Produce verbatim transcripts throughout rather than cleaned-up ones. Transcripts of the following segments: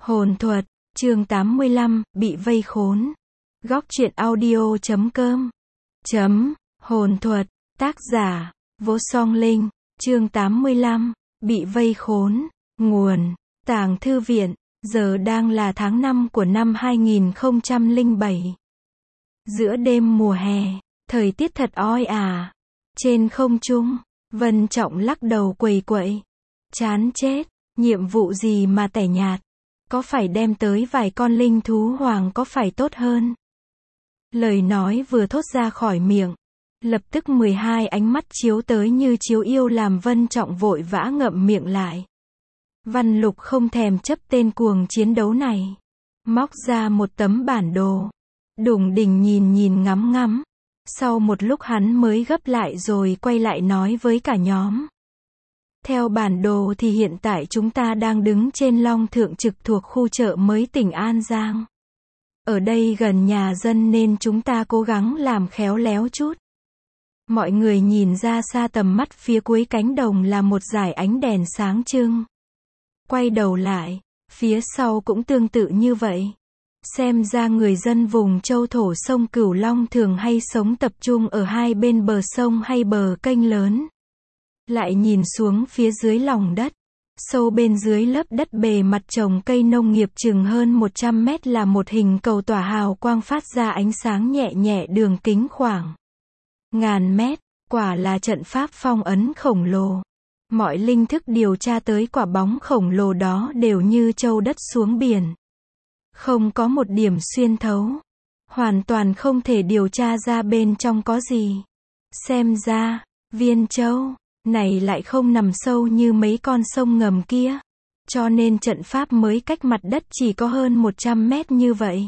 Hồn thuật, chương tám mươi lăm, bị vây khốn. Góc truyện audio chấm com. Chấm, hồn thuật, tác giả, Vô Song Linh, chương tám mươi lăm, bị vây khốn. Nguồn, Tàng Thư Viện, giờ đang là tháng năm của năm hai nghìn không trăm lẻ bảy. Giữa đêm mùa hè, thời tiết thật oi ả. Trên không trung, Vân Trọng lắc đầu quầy quậy. Chán chết, nhiệm vụ gì mà tẻ nhạt. Có phải đem tới vài con linh thú hoàng có phải tốt hơn? Lời nói vừa thốt ra khỏi miệng, lập tức mười hai ánh mắt chiếu tới như chiếu yêu làm Vân Trọng vội vã ngậm miệng lại. Văn Lục không thèm chấp tên cuồng chiến đấu này. Móc ra một tấm bản đồ. Đủng Đỉnh nhìn nhìn ngắm ngắm. Sau một lúc hắn mới gấp lại rồi quay lại nói với cả nhóm. Theo bản đồ thì hiện tại chúng ta đang đứng trên Long Thượng Trực thuộc khu chợ mới tỉnh An Giang. Ở đây gần nhà dân nên chúng ta cố gắng làm khéo léo chút. Mọi người nhìn ra xa tầm mắt phía cuối cánh đồng là một dải ánh đèn sáng trưng. Quay đầu lại, phía sau cũng tương tự như vậy. Xem ra người dân vùng châu thổ sông Cửu Long thường hay sống tập trung ở hai bên bờ sông hay bờ kênh lớn. Lại nhìn xuống phía dưới lòng đất, sâu bên dưới lớp đất bề mặt trồng cây nông nghiệp chừng hơn một trăm mét là một hình cầu tỏa hào quang phát ra ánh sáng nhẹ nhẹ đường kính khoảng ngàn mét, quả là trận pháp phong ấn khổng lồ. Mọi linh thức điều tra tới quả bóng khổng lồ đó đều như châu đất xuống biển. Không có một điểm xuyên thấu. Hoàn toàn không thể điều tra ra bên trong có gì. Xem ra, Viên Châu này lại không nằm sâu như mấy con sông ngầm kia. Cho nên trận pháp mới cách mặt đất chỉ có hơn một trăm mét như vậy.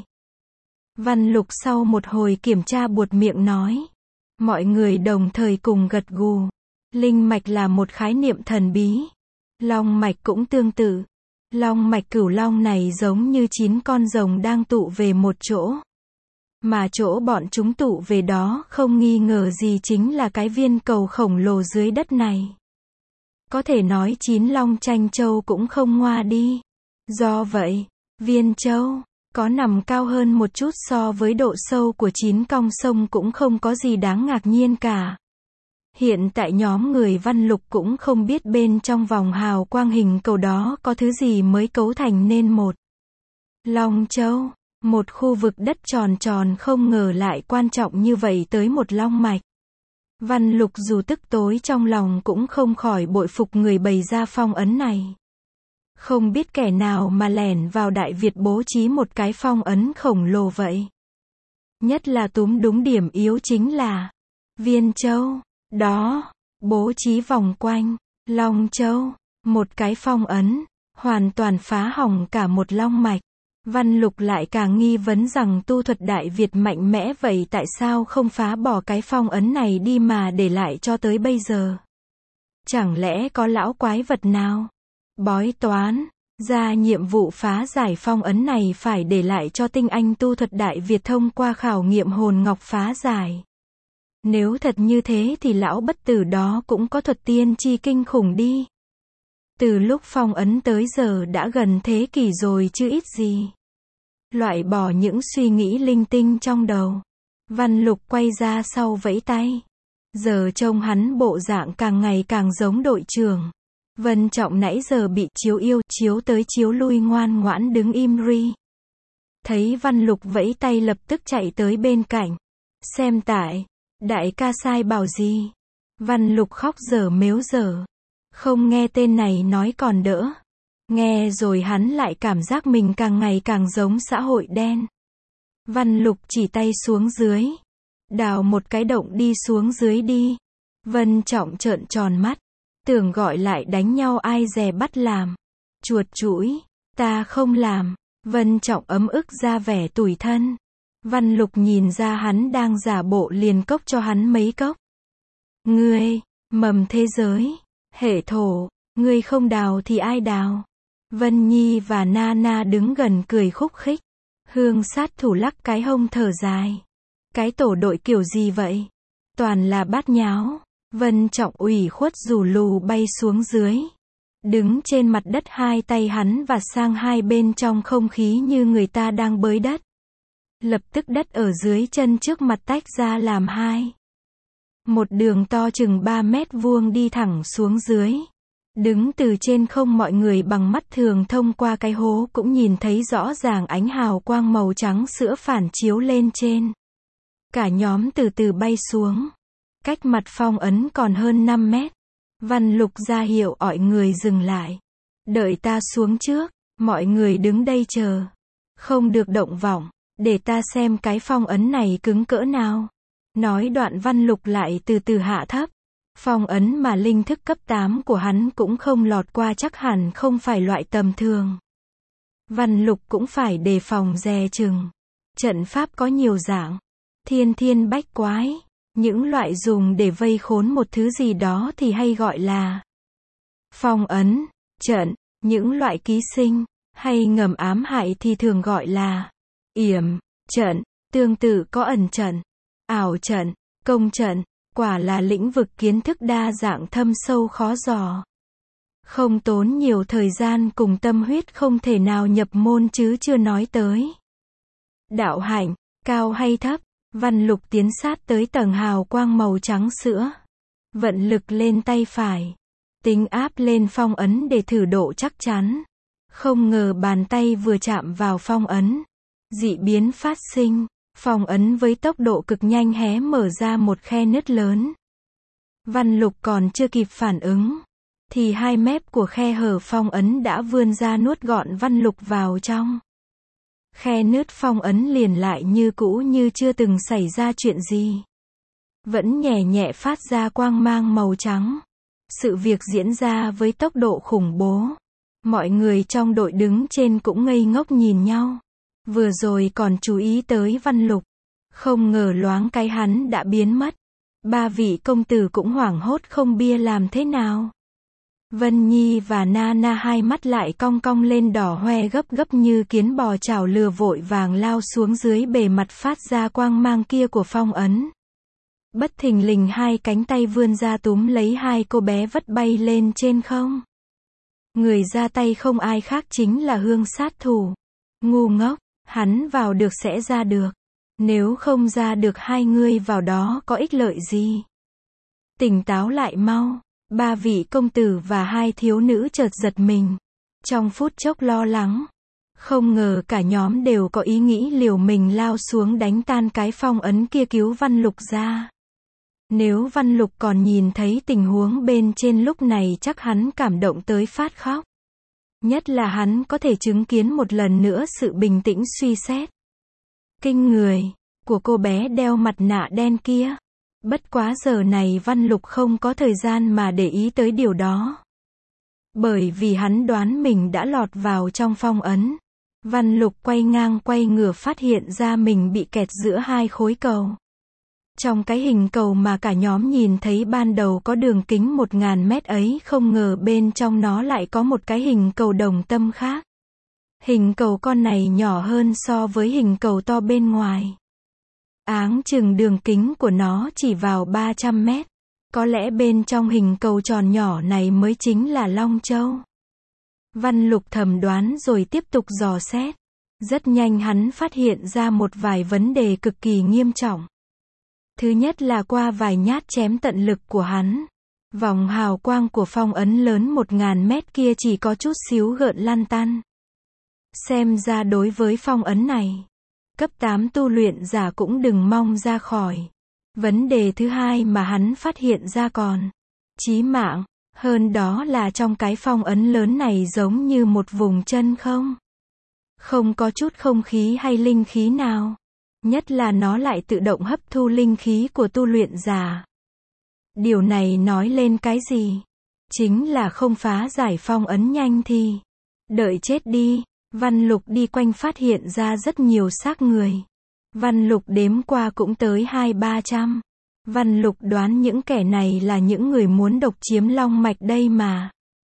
Văn Lục sau một hồi kiểm tra buột miệng nói. Mọi người đồng thời cùng gật gù. Linh mạch là một khái niệm thần bí. Long mạch cũng tương tự. Long mạch Cửu Long này giống như chín con rồng đang tụ về một chỗ. Mà chỗ bọn chúng tụ về đó không nghi ngờ gì chính là cái viên cầu khổng lồ dưới đất này. Có thể nói chín Long Tranh Châu cũng không ngoa đi. Do vậy, Viên Châu có nằm cao hơn một chút so với độ sâu của chín cong sông cũng không có gì đáng ngạc nhiên cả. Hiện tại nhóm người Văn Lục cũng không biết bên trong vòng hào quang hình cầu đó có thứ gì mới cấu thành nên một Long Châu. Một khu vực đất tròn tròn không ngờ lại quan trọng như vậy tới một long mạch. Văn Lục dù tức tối trong lòng cũng không khỏi bội phục người bày ra phong ấn này. Không biết kẻ nào mà lẻn vào Đại Việt bố trí một cái phong ấn khổng lồ vậy. Nhất là túm đúng điểm yếu chính là Viên Châu. Đó, bố trí vòng quanh Long Châu, một cái phong ấn, hoàn toàn phá hỏng cả một long mạch. Văn Lục lại càng nghi vấn rằng tu thuật Đại Việt mạnh mẽ vậy tại sao không phá bỏ cái phong ấn này đi mà để lại cho tới bây giờ. Chẳng lẽ có lão quái vật nào bói toán ra nhiệm vụ phá giải phong ấn này phải để lại cho tinh anh tu thuật Đại Việt thông qua khảo nghiệm hồn ngọc phá giải. Nếu thật như thế thì lão bất tử đó cũng có thuật tiên tri kinh khủng đi. Từ lúc phong ấn tới giờ đã gần thế kỷ rồi chứ ít gì. Loại bỏ những suy nghĩ linh tinh trong đầu. Văn Lục quay ra sau vẫy tay. Giờ trông hắn bộ dạng càng ngày càng giống đội trưởng. Vân Trọng nãy giờ bị chiếu yêu, chiếu tới chiếu lui ngoan ngoãn đứng im ri. Thấy Văn Lục vẫy tay lập tức chạy tới bên cạnh. Xem tại, đại ca sai bảo gì. Văn Lục khóc dở mếu dở. Không nghe tên này nói còn đỡ. Nghe rồi hắn lại cảm giác mình càng ngày càng giống xã hội đen. Văn Lục chỉ tay xuống dưới. Đào một cái động đi xuống dưới đi. Vân Trọng trợn tròn mắt. Tưởng gọi lại đánh nhau ai dè bắt làm. Chuột chũi. Ta không làm. Vân Trọng ấm ức ra vẻ tủi thân. Văn Lục nhìn ra hắn đang giả bộ liền cốc cho hắn mấy cốc. Ngươi, mầm thế giới. Hệ thổ, ngươi không đào thì ai đào? Vân Nhi và Na Na đứng gần cười khúc khích. Hương sát thủ lắc cái hông thở dài. Cái tổ đội kiểu gì vậy? Toàn là bát nháo. Vân Trọng ủy khuất rủ lù bay xuống dưới. Đứng trên mặt đất hai tay hắn vạt sang hai bên trong không khí như người ta đang bới đất. Lập tức đất ở dưới chân trước mặt tách ra làm hai. Một đường to chừng ba mét vuông đi thẳng xuống dưới. Đứng từ trên không mọi người bằng mắt thường thông qua cái hố cũng nhìn thấy rõ ràng ánh hào quang màu trắng sữa phản chiếu lên trên. Cả nhóm từ từ bay xuống. Cách mặt phong ấn còn hơn năm mét. Văn Lục ra hiệu mọi người dừng lại. Đợi ta xuống trước, mọi người đứng đây chờ. Không được động vọng, để ta xem cái phong ấn này cứng cỡ nào. Nói đoạn Văn Lục lại từ từ hạ thấp. Phong ấn mà linh thức cấp tám của hắn cũng không lọt qua chắc hẳn không phải loại tầm thường. Văn Lục cũng phải đề phòng dè chừng. Trận pháp có nhiều dạng. Thiên thiên bách quái. Những loại dùng để vây khốn một thứ gì đó thì hay gọi là phong ấn, trận. Những loại ký sinh, hay ngầm ám hại thì thường gọi là yểm, trận. Tương tự có ẩn trận, ảo trận, công trận. Quả là lĩnh vực kiến thức đa dạng thâm sâu khó dò. Không tốn nhiều thời gian cùng tâm huyết không thể nào nhập môn chứ chưa nói tới. Đạo hạnh, cao hay thấp, Văn Lục tiến sát tới tầng hào quang màu trắng sữa. Vận lực lên tay phải. Tính áp lên phong ấn để thử độ chắc chắn. Không ngờ bàn tay vừa chạm vào phong ấn. Dị biến phát sinh. Phong ấn với tốc độ cực nhanh hé mở ra một khe nứt lớn. Văn Lục còn chưa kịp phản ứng. Thì hai mép của khe hở phong ấn đã vươn ra nuốt gọn Văn Lục vào trong. Khe nứt phong ấn liền lại như cũ như chưa từng xảy ra chuyện gì. Vẫn nhẹ nhẹ phát ra quang mang màu trắng. Sự việc diễn ra với tốc độ khủng bố. Mọi người trong đội đứng trên cũng ngây ngốc nhìn nhau. Vừa rồi còn chú ý tới Văn Lục. Không ngờ loáng cái hắn đã biến mất. Ba vị công tử cũng hoảng hốt không bia làm thế nào. Vân Nhi và Nana hai mắt lại cong cong lên đỏ hoe gấp gấp như kiến bò chảo lừa vội vàng lao xuống dưới bề mặt phát ra quang mang kia của phong ấn. Bất thình lình hai cánh tay vươn ra túm lấy hai cô bé vất bay lên trên không. Người ra tay không ai khác chính là Hương sát thủ. Ngu ngốc, hắn vào được sẽ ra được. Nếu không ra được hai người vào đó có ích lợi gì? Tỉnh táo lại mau. Ba vị công tử và hai thiếu nữ chợt giật mình. Trong phút chốc lo lắng. Không ngờ cả nhóm đều có ý nghĩ liều mình lao xuống đánh tan cái phong ấn kia cứu Văn Lục ra. Nếu Văn Lục còn nhìn thấy tình huống bên trên lúc này chắc hắn cảm động tới phát khóc. Nhất là hắn có thể chứng kiến một lần nữa sự bình tĩnh suy xét kinh người của cô bé đeo mặt nạ đen kia. Bất quá giờ này Văn Lục không có thời gian mà để ý tới điều đó. Bởi vì hắn đoán mình đã lọt vào trong phong ấn. Văn Lục quay ngang quay ngửa phát hiện ra mình bị kẹt giữa hai khối cầu. Trong cái hình cầu mà cả nhóm nhìn thấy ban đầu có đường kính một ngàn mét ấy không ngờ bên trong nó lại có một cái hình cầu đồng tâm khác. Hình cầu con này nhỏ hơn so với hình cầu to bên ngoài. Áng chừng đường kính của nó chỉ vào ba trăm mét. Có lẽ bên trong hình cầu tròn nhỏ này mới chính là Long Châu. Văn Lục thầm đoán rồi tiếp tục dò xét. Rất nhanh hắn phát hiện ra một vài vấn đề cực kỳ nghiêm trọng. Thứ nhất là qua vài nhát chém tận lực của hắn. Vòng hào quang của phong ấn lớn một ngàn mét kia chỉ có chút xíu gợn lăn tăn. Xem ra đối với phong ấn này, cấp tám tu luyện giả cũng đừng mong ra khỏi. Vấn đề thứ hai mà hắn phát hiện ra còn chí mạng hơn đó là trong cái phong ấn lớn này giống như một vùng chân không. Không có chút không khí hay linh khí nào. Nhất là nó lại tự động hấp thu linh khí của tu luyện giả. Điều này nói lên cái gì? Chính là không phá giải phong ấn nhanh thì đợi chết đi. Văn Lục đi quanh phát hiện ra rất nhiều xác người. Văn Lục đếm qua cũng tới hai ba trăm. Văn Lục đoán những kẻ này là những người muốn độc chiếm long mạch đây mà.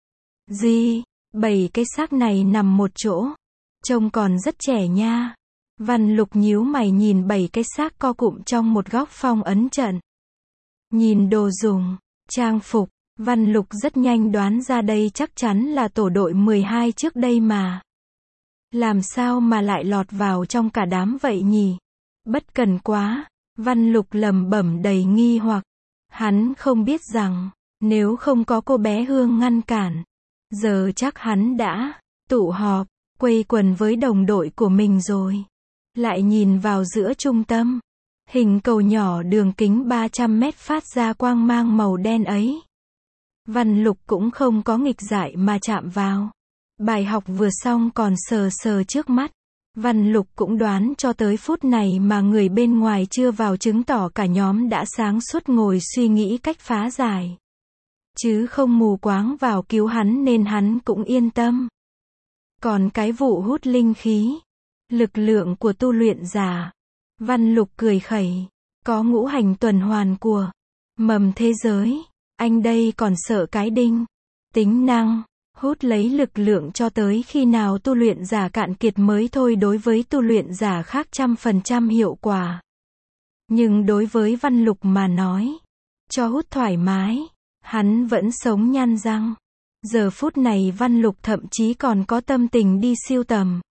Gì? Bảy cái xác này nằm một chỗ. Trông còn rất trẻ nha. Văn Lục nhíu mày nhìn bảy cái xác co cụm trong một góc phong ấn trận. Nhìn đồ dùng, trang phục, Văn Lục rất nhanh đoán ra đây chắc chắn là tổ đội mười hai trước đây mà. Làm sao mà lại lọt vào trong cả đám vậy nhỉ? Bất cần quá, Văn Lục lẩm bẩm đầy nghi hoặc. Hắn không biết rằng, nếu không có cô bé Hương ngăn cản, giờ chắc hắn đã tụ họp, quây quần với đồng đội của mình rồi. Lại nhìn vào giữa trung tâm, hình cầu nhỏ đường kính ba trăm mét phát ra quang mang màu đen ấy. Văn Lục cũng không có nghịch dại mà chạm vào. Bài học vừa xong còn sờ sờ trước mắt. Văn Lục cũng đoán cho tới phút này mà người bên ngoài chưa vào, chứng tỏ cả nhóm đã sáng suốt ngồi suy nghĩ cách phá giải. Chứ không mù quáng vào cứu hắn nên hắn cũng yên tâm. Còn cái vụ hút linh khí, lực lượng của tu luyện giả, Văn Lục cười khẩy. Có ngũ hành tuần hoàn của mầm thế giới, anh đây còn sợ cái đinh. Tính năng hút lấy lực lượng cho tới khi nào tu luyện giả cạn kiệt mới thôi. Đối với tu luyện giả khác trăm phần trăm hiệu quả. Nhưng đối với Văn Lục mà nói, cho hút thoải mái, hắn vẫn sống nhăn răng. Giờ phút này Văn Lục thậm chí còn có tâm tình đi siêu tầm.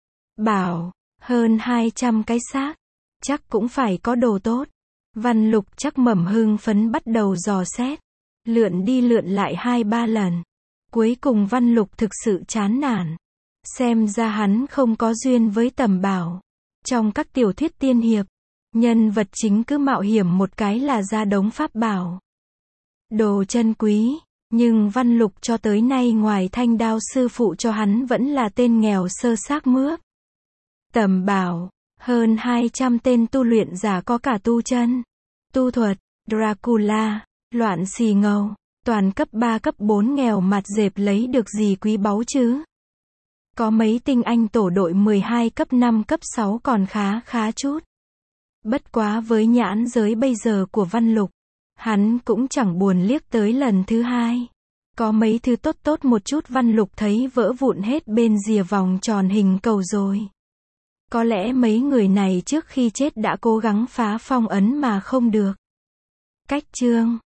Bảo, hơn hai trăm cái xác, chắc cũng phải có đồ tốt. Văn Lục chắc mẩm hưng phấn bắt đầu dò xét. Lượn đi lượn lại hai ba lần. Cuối cùng Văn Lục thực sự chán nản. Xem ra hắn không có duyên với tầm bảo. Trong các tiểu thuyết tiên hiệp, nhân vật chính cứ mạo hiểm một cái là ra đống pháp bảo. Đồ chân quý. Nhưng Văn Lục cho tới nay ngoài thanh đao sư phụ cho hắn vẫn là tên nghèo sơ xác mướp. Tầm bảo, hơn hai trăm tên tu luyện giả có cả tu chân, tu thuật, Dracula, loạn xì ngầu, toàn cấp ba cấp bốn nghèo mặt dẹp lấy được gì quý báu chứ. Có mấy tinh anh tổ đội mười hai cấp năm cấp sáu còn khá khá chút. Bất quá với nhãn giới bây giờ của Văn Lục, hắn cũng chẳng buồn liếc tới lần thứ hai. Có mấy thứ tốt tốt một chút Văn Lục thấy vỡ vụn hết bên rìa vòng tròn hình cầu rồi. Có lẽ mấy người này trước khi chết đã cố gắng phá phong ấn mà không được. Cách chương